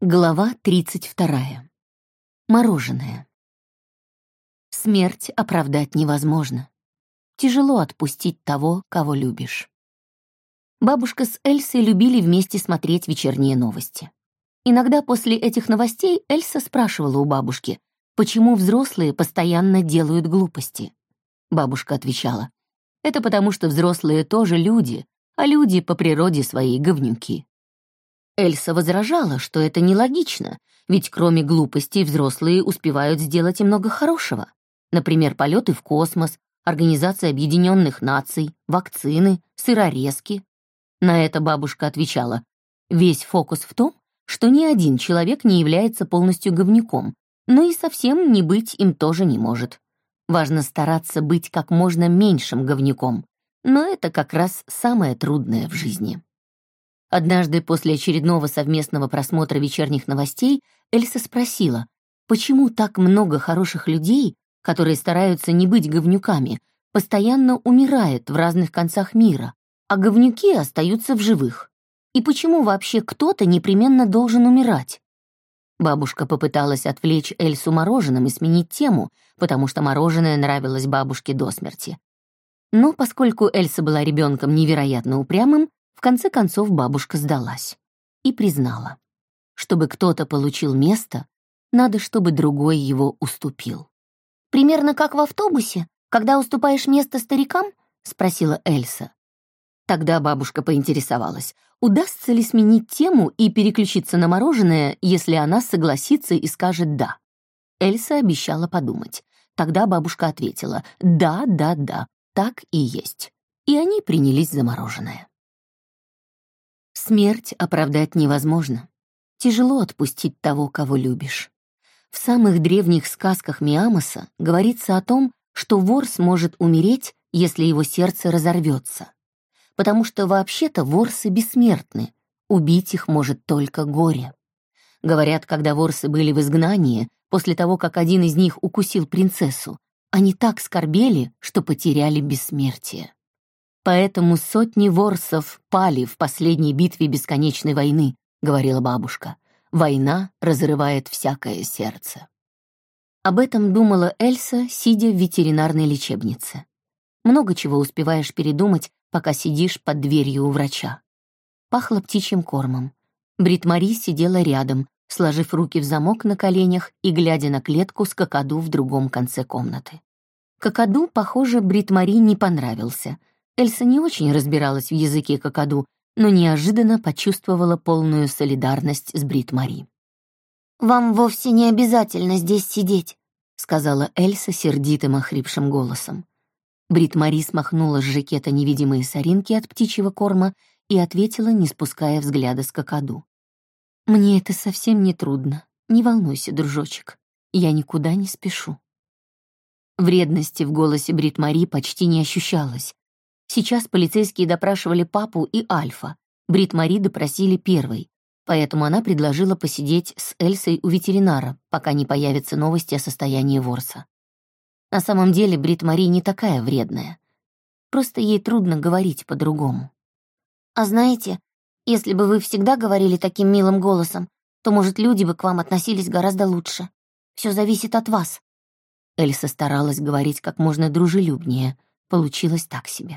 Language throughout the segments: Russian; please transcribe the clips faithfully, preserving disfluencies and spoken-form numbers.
Глава тридцать вторая. Мороженое. Смерть оправдать невозможно. Тяжело отпустить того, кого любишь. Бабушка с Эльсой любили вместе смотреть вечерние новости. Иногда после этих новостей Эльса спрашивала у бабушки, почему взрослые постоянно делают глупости. Бабушка отвечала, это потому что взрослые тоже люди, а люди по природе своей говнюки. Эльса возражала, что это нелогично, ведь кроме глупостей взрослые успевают сделать и много хорошего. Например, полеты в космос, Организация Объединенных Наций, вакцины, сырорезки. На это бабушка отвечала, весь фокус в том, что ни один человек не является полностью говнюком, но и совсем не быть им тоже не может. Важно стараться быть как можно меньшим говнюком, но это как раз самое трудное в жизни. Однажды после очередного совместного просмотра вечерних новостей Эльса спросила, почему так много хороших людей, которые стараются не быть говнюками, постоянно умирает в разных концах мира, а говнюки остаются в живых? И почему вообще кто-то непременно должен умирать? Бабушка попыталась отвлечь Эльсу мороженым и сменить тему, потому что мороженое нравилось бабушке до смерти. Но поскольку Эльса была ребенком невероятно упрямым, в конце концов бабушка сдалась и признала, чтобы кто-то получил место, надо, чтобы другой его уступил. «Примерно как в автобусе, когда уступаешь место старикам?» — спросила Эльса. Тогда бабушка поинтересовалась, удастся ли сменить тему и переключиться на мороженое, если она согласится и скажет «да». Эльса обещала подумать. Тогда бабушка ответила «да, да, да, так и есть». И они принялись за мороженое. Смерть оправдать невозможно. Тяжело отпустить того, кого любишь. В самых древних сказках Миамоса говорится о том, что вор сможет умереть, если его сердце разорвется. Потому что вообще-то ворсы бессмертны, убить их может только горе. Говорят, когда ворсы были в изгнании, после того, как один из них укусил принцессу, они так скорбели, что потеряли бессмертие. «Поэтому сотни ворсов пали в последней битве бесконечной войны», — говорила бабушка. «Война разрывает всякое сердце». Об этом думала Эльса, сидя в ветеринарной лечебнице. Много чего успеваешь передумать, пока сидишь под дверью у врача. Пахло птичьим кормом. Брит-Мари сидела рядом, сложив руки в замок на коленях и глядя на клетку с какаду в другом конце комнаты. Какаду, похоже, Брит-Мари не понравился. Эльса не очень разбиралась в языке какаду, но неожиданно почувствовала полную солидарность с Брит-Мари. «Вам вовсе не обязательно здесь сидеть», — сказала Эльса сердитым охрипшим голосом. Брит-Мари смахнула с жакета невидимые соринки от птичьего корма и ответила, не спуская взгляда с какаду. «Мне это совсем не трудно. Не волнуйся, дружочек. Я никуда не спешу». Вредности в голосе Брит-Мари почти не ощущалось. Сейчас полицейские допрашивали папу и Альфа. Брит-Мари допросили первой, поэтому она предложила посидеть с Эльсой у ветеринара, пока не появятся новости о состоянии ворса. На самом деле Брит-Мари не такая вредная. Просто ей трудно говорить по-другому. «А знаете, если бы вы всегда говорили таким милым голосом, то, может, люди бы к вам относились гораздо лучше. Все зависит от вас». Эльса старалась говорить как можно дружелюбнее. Получилось так себе.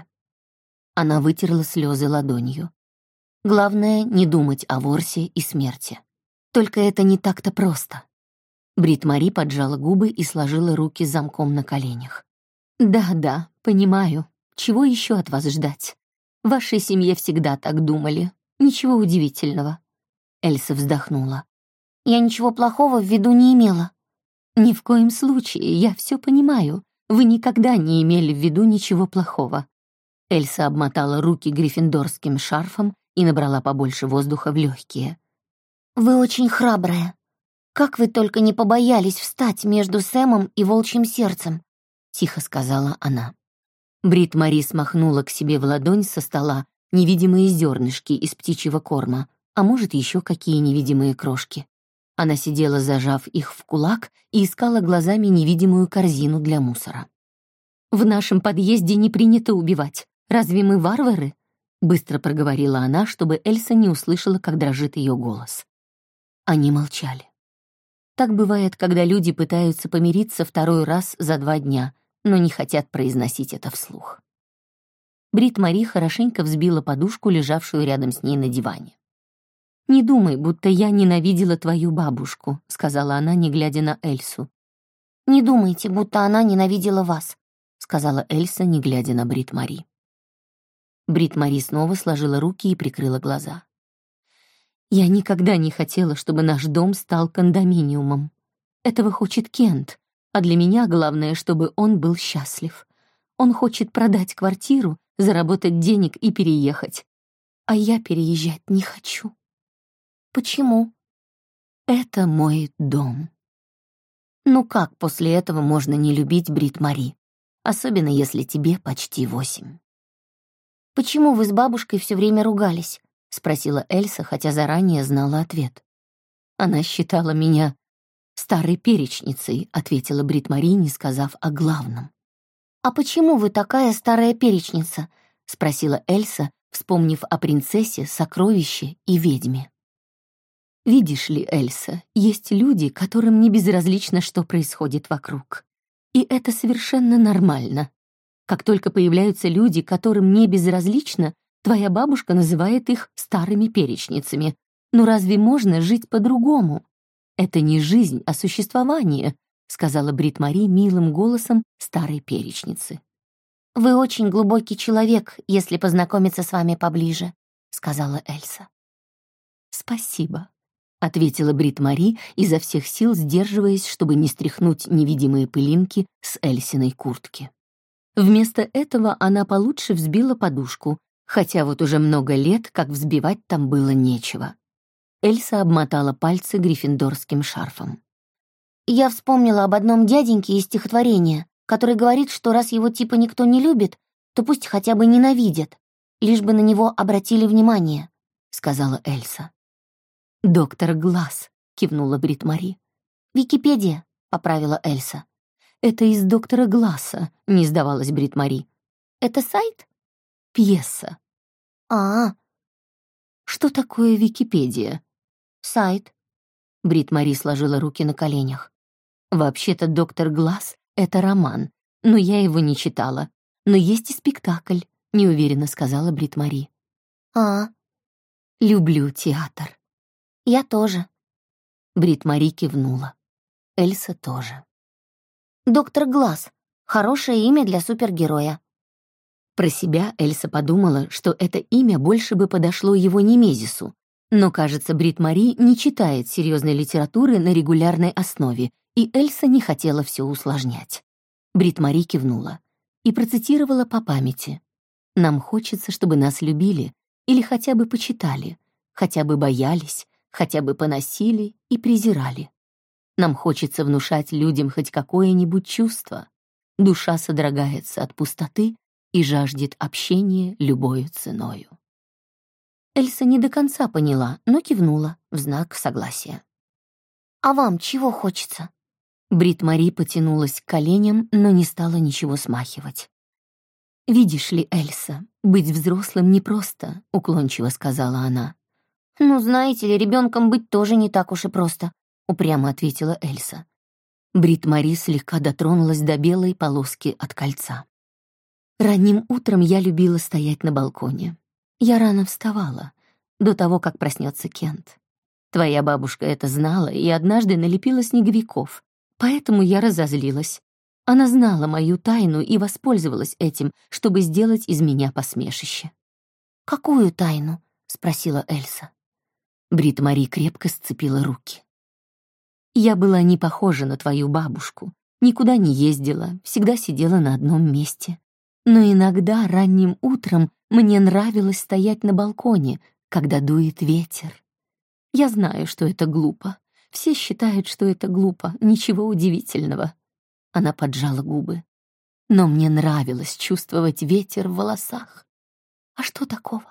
Она вытерла слезы ладонью. Главное — не думать о ворсе и смерти. Только это не так-то просто. Брит-Мари поджала губы и сложила руки замком на коленях. «Да-да, понимаю. Чего еще от вас ждать? В вашей семье всегда так думали. Ничего удивительного». Эльса вздохнула. «Я ничего плохого в виду не имела». «Ни в коем случае, я все понимаю. Вы никогда не имели в виду ничего плохого». Эльса обмотала руки гриффиндорским шарфом и набрала побольше воздуха в легкие. «Вы очень храбрая. Как вы только не побоялись встать между Сэмом и волчьим сердцем», — тихо сказала она. Брит-Мари смахнула к себе в ладонь со стола невидимые зернышки из птичьего корма, а может, еще какие невидимые крошки. Она сидела, зажав их в кулак, и искала глазами невидимую корзину для мусора. «В нашем подъезде не принято убивать. Разве мы варвары?» — быстро проговорила она, чтобы Эльса не услышала, как дрожит ее голос. Они молчали. Так бывает, когда люди пытаются помириться второй раз за два дня, но не хотят произносить это вслух. Брит Мари хорошенько взбила подушку, лежавшую рядом с ней на диване. «Не думай, будто я ненавидела твою бабушку», — сказала она, не глядя на Эльсу. «Не думайте, будто она ненавидела вас», — сказала Эльса, не глядя на Брит Мари. Брит Мари снова сложила руки и прикрыла глаза. «Я никогда не хотела, чтобы наш дом стал кондоминиумом. Этого хочет Кент, а для меня главное, чтобы он был счастлив. Он хочет продать квартиру, заработать денег и переехать. А я переезжать не хочу». «Почему?» «Это мой дом». Ну как после этого можно не любить Брит Мари, особенно если тебе почти восемь? «Почему вы с бабушкой все время ругались?» — спросила Эльса, хотя заранее знала ответ. «Она считала меня старой перечницей», — ответила Брит Мари, не сказав о главном. «А почему вы такая старая перечница?» — спросила Эльса, вспомнив о принцессе, сокровище и ведьме. «Видишь ли, Эльса, есть люди, которым не безразлично, что происходит вокруг. И это совершенно нормально. Как только появляются люди, которым не безразлично, твоя бабушка называет их старыми перечницами. Но разве можно жить по-другому? Это не жизнь, а существование», — сказала Брит Мари милым голосом старой перечницы. «Вы очень глубокий человек, если познакомиться с вами поближе», — сказала Эльса. «Спасибо», — ответила Брит Мари, изо всех сил сдерживаясь, чтобы не стряхнуть невидимые пылинки с Эльсиной куртки. Вместо этого она получше взбила подушку, хотя вот уже много лет, как взбивать там было нечего. Эльса обмотала пальцы гриффиндорским шарфом. «Я вспомнила об одном дяденьке из стихотворения, который говорит, что раз его типа никто не любит, то пусть хотя бы ненавидят, лишь бы на него обратили внимание», — сказала Эльса. «Доктор Глаз», — кивнула Брит Мари. «Википедия», — поправила Эльса. «Это из доктора Гласса», — не сдавалась Брит Мари. «Это сайт?» «Пьеса». «А, что такое Википедия?» «Сайт». Брит Мари сложила руки на коленях. «Вообще-то доктор Гласс — это роман, но я его не читала. Но есть и спектакль», — неуверенно сказала Брит Мари. «А, люблю театр». «Я тоже». Брит Мари кивнула. Эльса тоже. «Доктор Глаз. Хорошее имя для супергероя». Про себя Эльса подумала, что это имя больше бы подошло его немезису, но, кажется, Брит Мари не читает серьезной литературы на регулярной основе, и Эльса не хотела все усложнять. Брит Мари кивнула и процитировала по памяти. «Нам хочется, чтобы нас любили или хотя бы почитали, хотя бы боялись, хотя бы поносили и презирали. Нам хочется внушать людям хоть какое-нибудь чувство. Душа содрогается от пустоты и жаждет общения любою ценою». Эльса не до конца поняла, но кивнула в знак согласия. «А вам чего хочется?» Брит Мари потянулась к коленям, но не стала ничего смахивать. «Видишь ли, Эльса, быть взрослым непросто», — уклончиво сказала она. «Ну, знаете ли, ребенком быть тоже не так уж и просто», — упрямо ответила Эльса. Брит Мари слегка дотронулась до белой полоски от кольца. «Ранним утром я любила стоять на балконе. Я рано вставала, до того, как проснется Кент. Твоя бабушка это знала и однажды налепила снеговиков, поэтому я разозлилась. Она знала мою тайну и воспользовалась этим, чтобы сделать из меня посмешище». «Какую тайну?» — спросила Эльса. Брит Мари крепко сцепила руки. «Я была не похожа на твою бабушку, никуда не ездила, всегда сидела на одном месте. Но иногда ранним утром мне нравилось стоять на балконе, когда дует ветер. Я знаю, что это глупо. Все считают, что это глупо, ничего удивительного». Она поджала губы. «Но мне нравилось чувствовать ветер в волосах. А что такого?»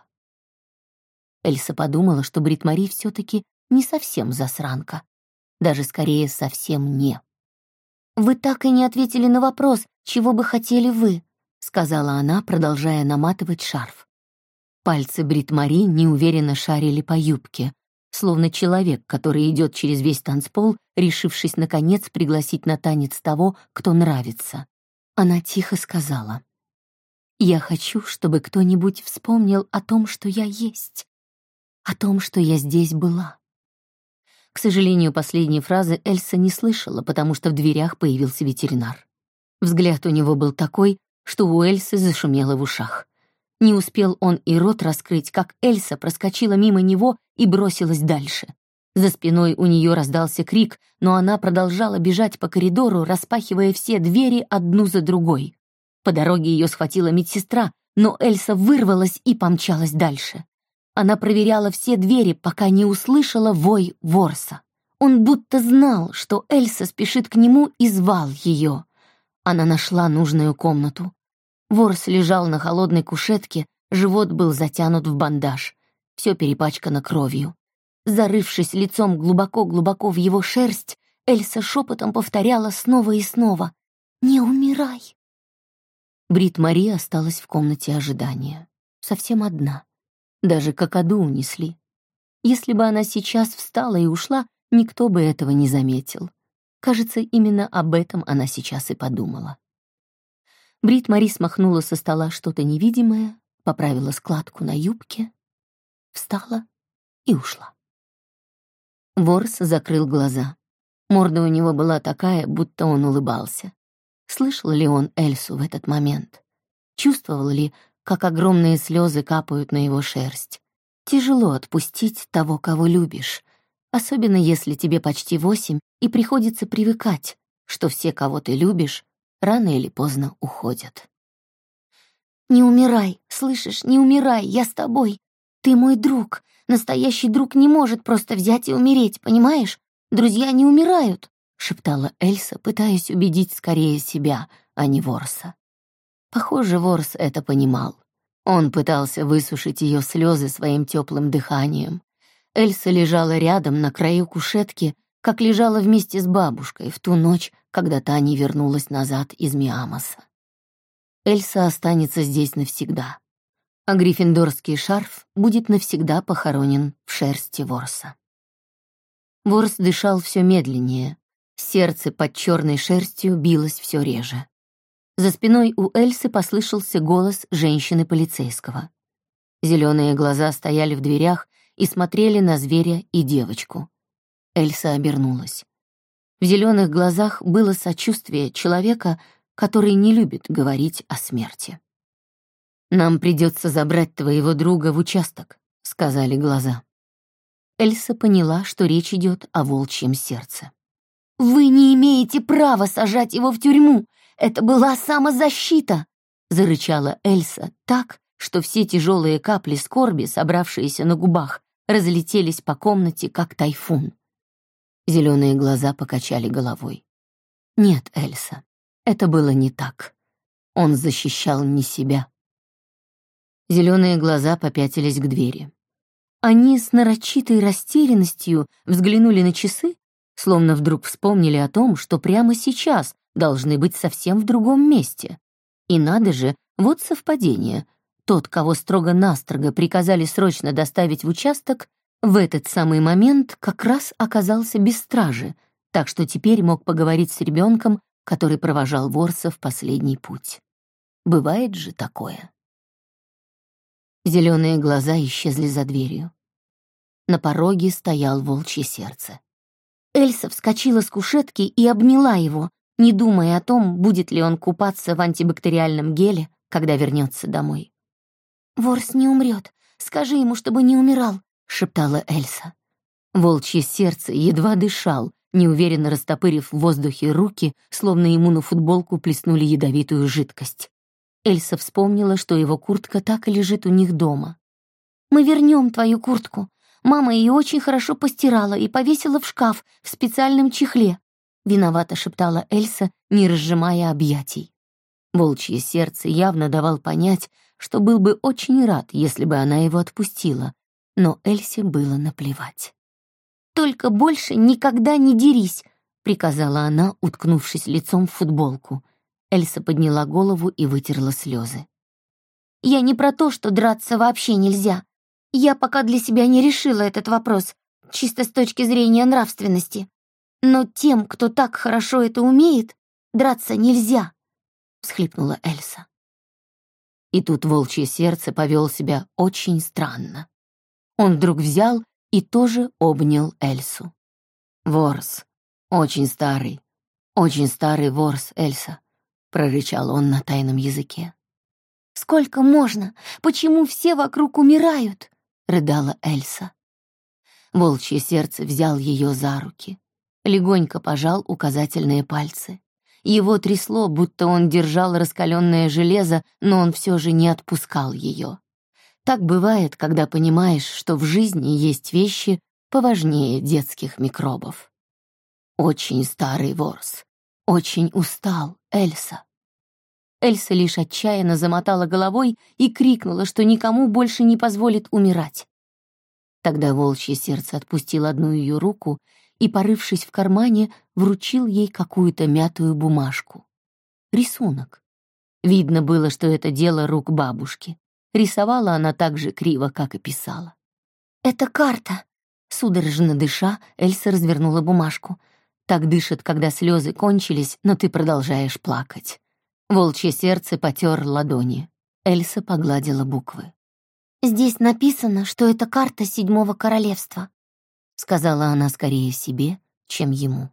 Эльса подумала, что Брит Мари все-таки не совсем засранка. Даже скорее совсем не. «Вы так и не ответили на вопрос, чего бы хотели вы», — сказала она, продолжая наматывать шарф. Пальцы Брит Мари неуверенно шарили по юбке, словно человек, который идет через весь танцпол, решившись, наконец, пригласить на танец того, кто нравится. Она тихо сказала: «Я хочу, чтобы кто-нибудь вспомнил о том, что я есть, о том, что я здесь была». К сожалению, последней фразы Эльса не слышала, потому что в дверях появился ветеринар. Взгляд у него был такой, что у Эльсы зашумело в ушах. Не успел он и рот раскрыть, как Эльса проскочила мимо него и бросилась дальше. За спиной у нее раздался крик, но она продолжала бежать по коридору, распахивая все двери одну за другой. По дороге ее схватила медсестра, но Эльса вырвалась и помчалась дальше. Она проверяла все двери, пока не услышала вой Ворса. Он будто знал, что Эльса спешит к нему, и звал ее. Она нашла нужную комнату. Ворс лежал на холодной кушетке, живот был затянут в бандаж. Все перепачкано кровью. Зарывшись лицом глубоко-глубоко в его шерсть, Эльса шепотом повторяла снова и снова: «Не умирай!» Брит Мари осталась в комнате ожидания. Совсем одна. Даже какаду унесли. Если бы она сейчас встала и ушла, никто бы этого не заметил. Кажется, именно об этом она сейчас и подумала. Брит Мари смахнула со стола что-то невидимое, поправила складку на юбке, встала и ушла. Ворс закрыл глаза. Морда у него была такая, будто он улыбался. Слышал ли он Эльсу в этот момент? Чувствовал ли, как огромные слезы капают на его шерсть? Тяжело отпустить того, кого любишь, особенно если тебе почти восемь, и приходится привыкать, что все, кого ты любишь, рано или поздно уходят. «Не умирай, слышишь, не умирай, я с тобой. Ты мой друг. Настоящий друг не может просто взять и умереть, понимаешь? Друзья не умирают», — шептала Эльса, пытаясь убедить скорее себя, а не Ворса. Похоже, Ворс это понимал. Он пытался высушить ее слезы своим теплым дыханием. Эльса лежала рядом на краю кушетки, как лежала вместе с бабушкой в ту ночь, когда та не вернулась назад из Миамоса. Эльса останется здесь навсегда, а гриффиндорский шарф будет навсегда похоронен в шерсти Ворса. Ворс дышал все медленнее, сердце под черной шерстью билось все реже. За спиной у Эльсы послышался голос женщины-полицейского. Зеленые глаза стояли в дверях и смотрели на зверя и девочку. Эльса обернулась. В зеленых глазах было сочувствие человека, который не любит говорить о смерти. «Нам придется забрать твоего друга в участок», — сказали глаза. Эльса поняла, что речь идет о волчьем сердце. «Вы не имеете права сажать его в тюрьму! Это была самозащита!» — зарычала Эльса так, что все тяжелые капли скорби, собравшиеся на губах, разлетелись по комнате, как тайфун. Зеленые глаза покачали головой. «Нет, Эльса, это было не так. Он защищал не себя». Зеленые глаза попятились к двери. Они с нарочитой растерянностью взглянули на часы, словно вдруг вспомнили о том, что прямо сейчас должны быть совсем в другом месте. И надо же, вот совпадение. Тот, кого строго-настрого приказали срочно доставить в участок, в этот самый момент как раз оказался без стражи, так что теперь мог поговорить с ребенком, который провожал Ворса в последний путь. Бывает же такое. Зеленые глаза исчезли за дверью. На пороге стоял волчье сердце. Эльса вскочила с кушетки и обняла его, не думая о том, будет ли он купаться в антибактериальном геле, когда вернется домой. «Ворс не умрет. Скажи ему, чтобы не умирал», — шептала Эльса. Волчье сердце едва дышал, неуверенно растопырив в воздухе руки, словно ему на футболку плеснули ядовитую жидкость. Эльса вспомнила, что его куртка так и лежит у них дома. «Мы вернем твою куртку. Мама ее очень хорошо постирала и повесила в шкаф в специальном чехле», — виновато шептала Эльса, не разжимая объятий. Волчье сердце явно давал понять, что был бы очень рад, если бы она его отпустила, но Эльсе было наплевать. «Только больше никогда не дерись», — приказала она, уткнувшись лицом в футболку. Эльса подняла голову и вытерла слезы. «Я не про то, что драться вообще нельзя. Я пока для себя не решила этот вопрос. чисто с точки зрения нравственности. Но тем, кто так хорошо это умеет, драться нельзя», — всхлипнула Эльса. И тут волчье сердце повел себя очень странно. Он вдруг взял и тоже обнял Эльсу. «Ворс, очень старый, очень старый ворс, Эльса», — прорычал он на тайном языке. «Сколько можно? Почему все вокруг умирают?» — рыдала Эльса. Волчье сердце взял ее за руки, легонько пожал указательные пальцы. Его трясло, будто он держал раскаленное железо, но он все же не отпускал ее. Так бывает, когда понимаешь, что в жизни есть вещи поважнее детских микробов. Очень старый ворс, очень устал, Эльса. Эльса лишь отчаянно замотала головой и крикнула, что никому больше не позволит умирать. Тогда волчье сердце отпустило одну ее руку и, порывшись в кармане, вручил ей какую-то мятую бумажку. Рисунок. Видно было, что это дело рук бабушки. Рисовала она так же криво, как и писала. «Это карта!» Судорожно дыша, Эльса развернула бумажку. Так дышат, когда слезы кончились, но ты продолжаешь плакать. Волчье сердце потер ладони. Эльса погладила буквы. «Здесь написано, что это карта Седьмого Королевства», — сказала она скорее себе, чем ему.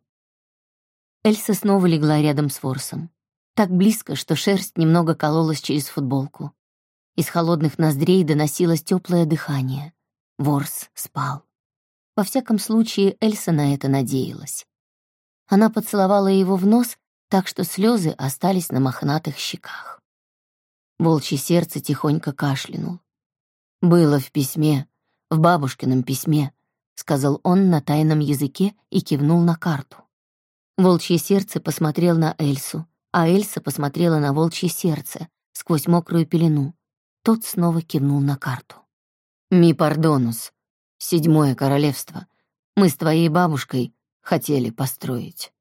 Эльса снова легла рядом с ворсом. Так близко, что шерсть немного кололась через футболку. Из холодных ноздрей доносилось теплое дыхание. Ворс спал. Во всяком случае, Эльса на это надеялась. Она поцеловала его в нос, так что слезы остались на мохнатых щеках. Волчье сердце тихонько кашлянул. «Было в письме, в бабушкином письме», — сказал он на тайном языке и кивнул на карту. Волчье сердце посмотрел на Эльсу, а Эльса посмотрела на волчье сердце сквозь мокрую пелену. Тот снова кивнул на карту. «Ми пардонус, Седьмое Королевство. Мы с твоей бабушкой хотели построить».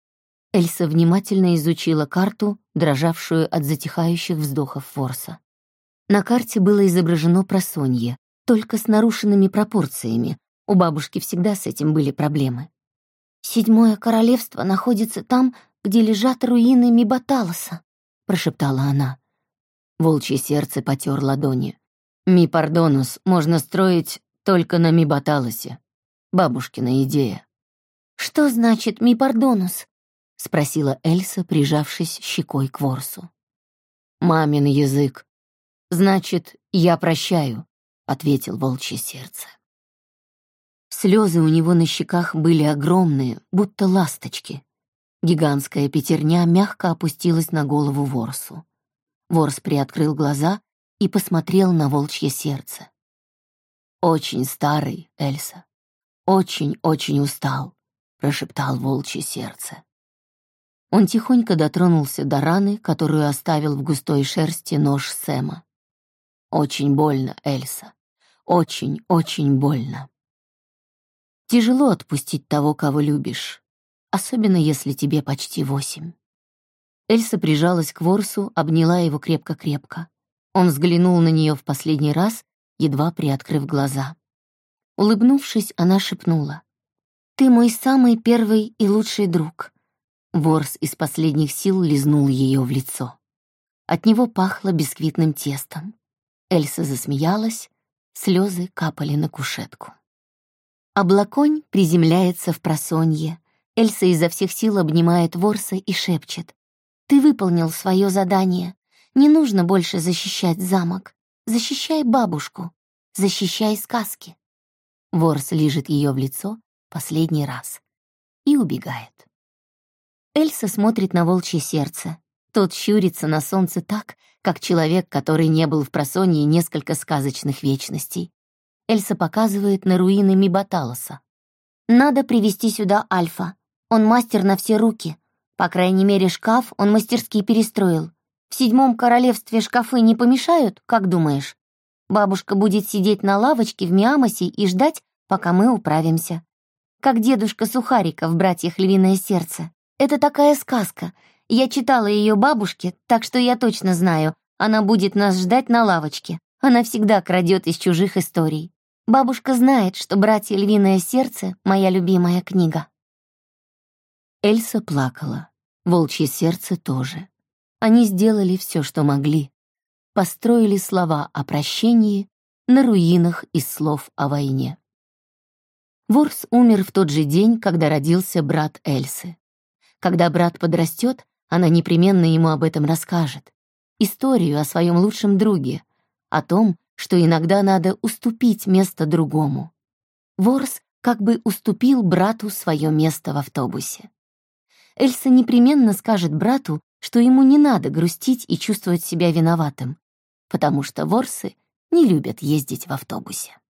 Эльса внимательно изучила карту, дрожавшую от затихающих вздохов ворса. На карте было изображено просонье, только с нарушенными пропорциями. У бабушки всегда с этим были проблемы. «Седьмое Королевство находится там, где лежат руины Мибаталоса», — прошептала она. Волчье сердце потер ладони. «Ми пардонус можно строить только на Мибаталосе. Бабушкина идея». «Что значит ми пардонус?» — спросила Эльса, прижавшись щекой к ворсу. «Мамин язык. Значит, я прощаю», — ответил волчье сердце. Слезы у него на щеках были огромные, будто ласточки. Гигантская пятерня мягко опустилась на голову ворсу. Ворс приоткрыл глаза и посмотрел на волчье сердце. «Очень старый, Эльса. Очень-очень устал», — прошептал волчье сердце. Он тихонько дотронулся до раны, которую оставил в густой шерсти нож Сэма. «Очень больно, Эльса. Очень-очень больно». Тяжело отпустить того, кого любишь, особенно если тебе почти восемь. Эльса прижалась к ворсу, обняла его крепко-крепко. Он взглянул на нее в последний раз, едва приоткрыв глаза. Улыбнувшись, она шепнула: «Ты мой самый первый и лучший друг». Ворс из последних сил лизнул ее в лицо. От него пахло бисквитным тестом. Эльса засмеялась, слезы капали на кушетку. Облаконь приземляется в просонье. Эльса изо всех сил обнимает ворса и шепчет: «Ты выполнил свое задание. Не нужно больше защищать замок. Защищай бабушку. Защищай сказки». Ворс лижет ее в лицо последний раз и убегает. Эльса смотрит на волчье сердце. Тот щурится на солнце так, как человек, который не был в просонье несколько сказочных вечностей. Эльса показывает на руины Мибаталоса. «Надо привести сюда Альфа. Он мастер на все руки. По крайней мере, шкаф он мастерски перестроил. В Седьмом Королевстве шкафы не помешают, как думаешь? Бабушка будет сидеть на лавочке в Миамосе и ждать, пока мы управимся. Как дедушка Сухарика в «Братьях Львиное сердце». Это такая сказка. Я читала ее бабушке, так что я точно знаю, она будет нас ждать на лавочке. Она всегда крадет из чужих историй. Бабушка знает, что «Братья Львиное сердце» — моя любимая книга. Эльса плакала. Волчье сердце тоже. Они сделали все, что могли. Построили слова о прощении на руинах из слов о войне. Ворс умер в тот же день, когда родился брат Эльсы. Когда брат подрастет, она непременно ему об этом расскажет. Историю о своем лучшем друге, о том, что иногда надо уступить место другому. Ворс как бы уступил брату свое место в автобусе. Эльса непременно скажет брату, что ему не надо грустить и чувствовать себя виноватым, потому что ворсы не любят ездить в автобусе.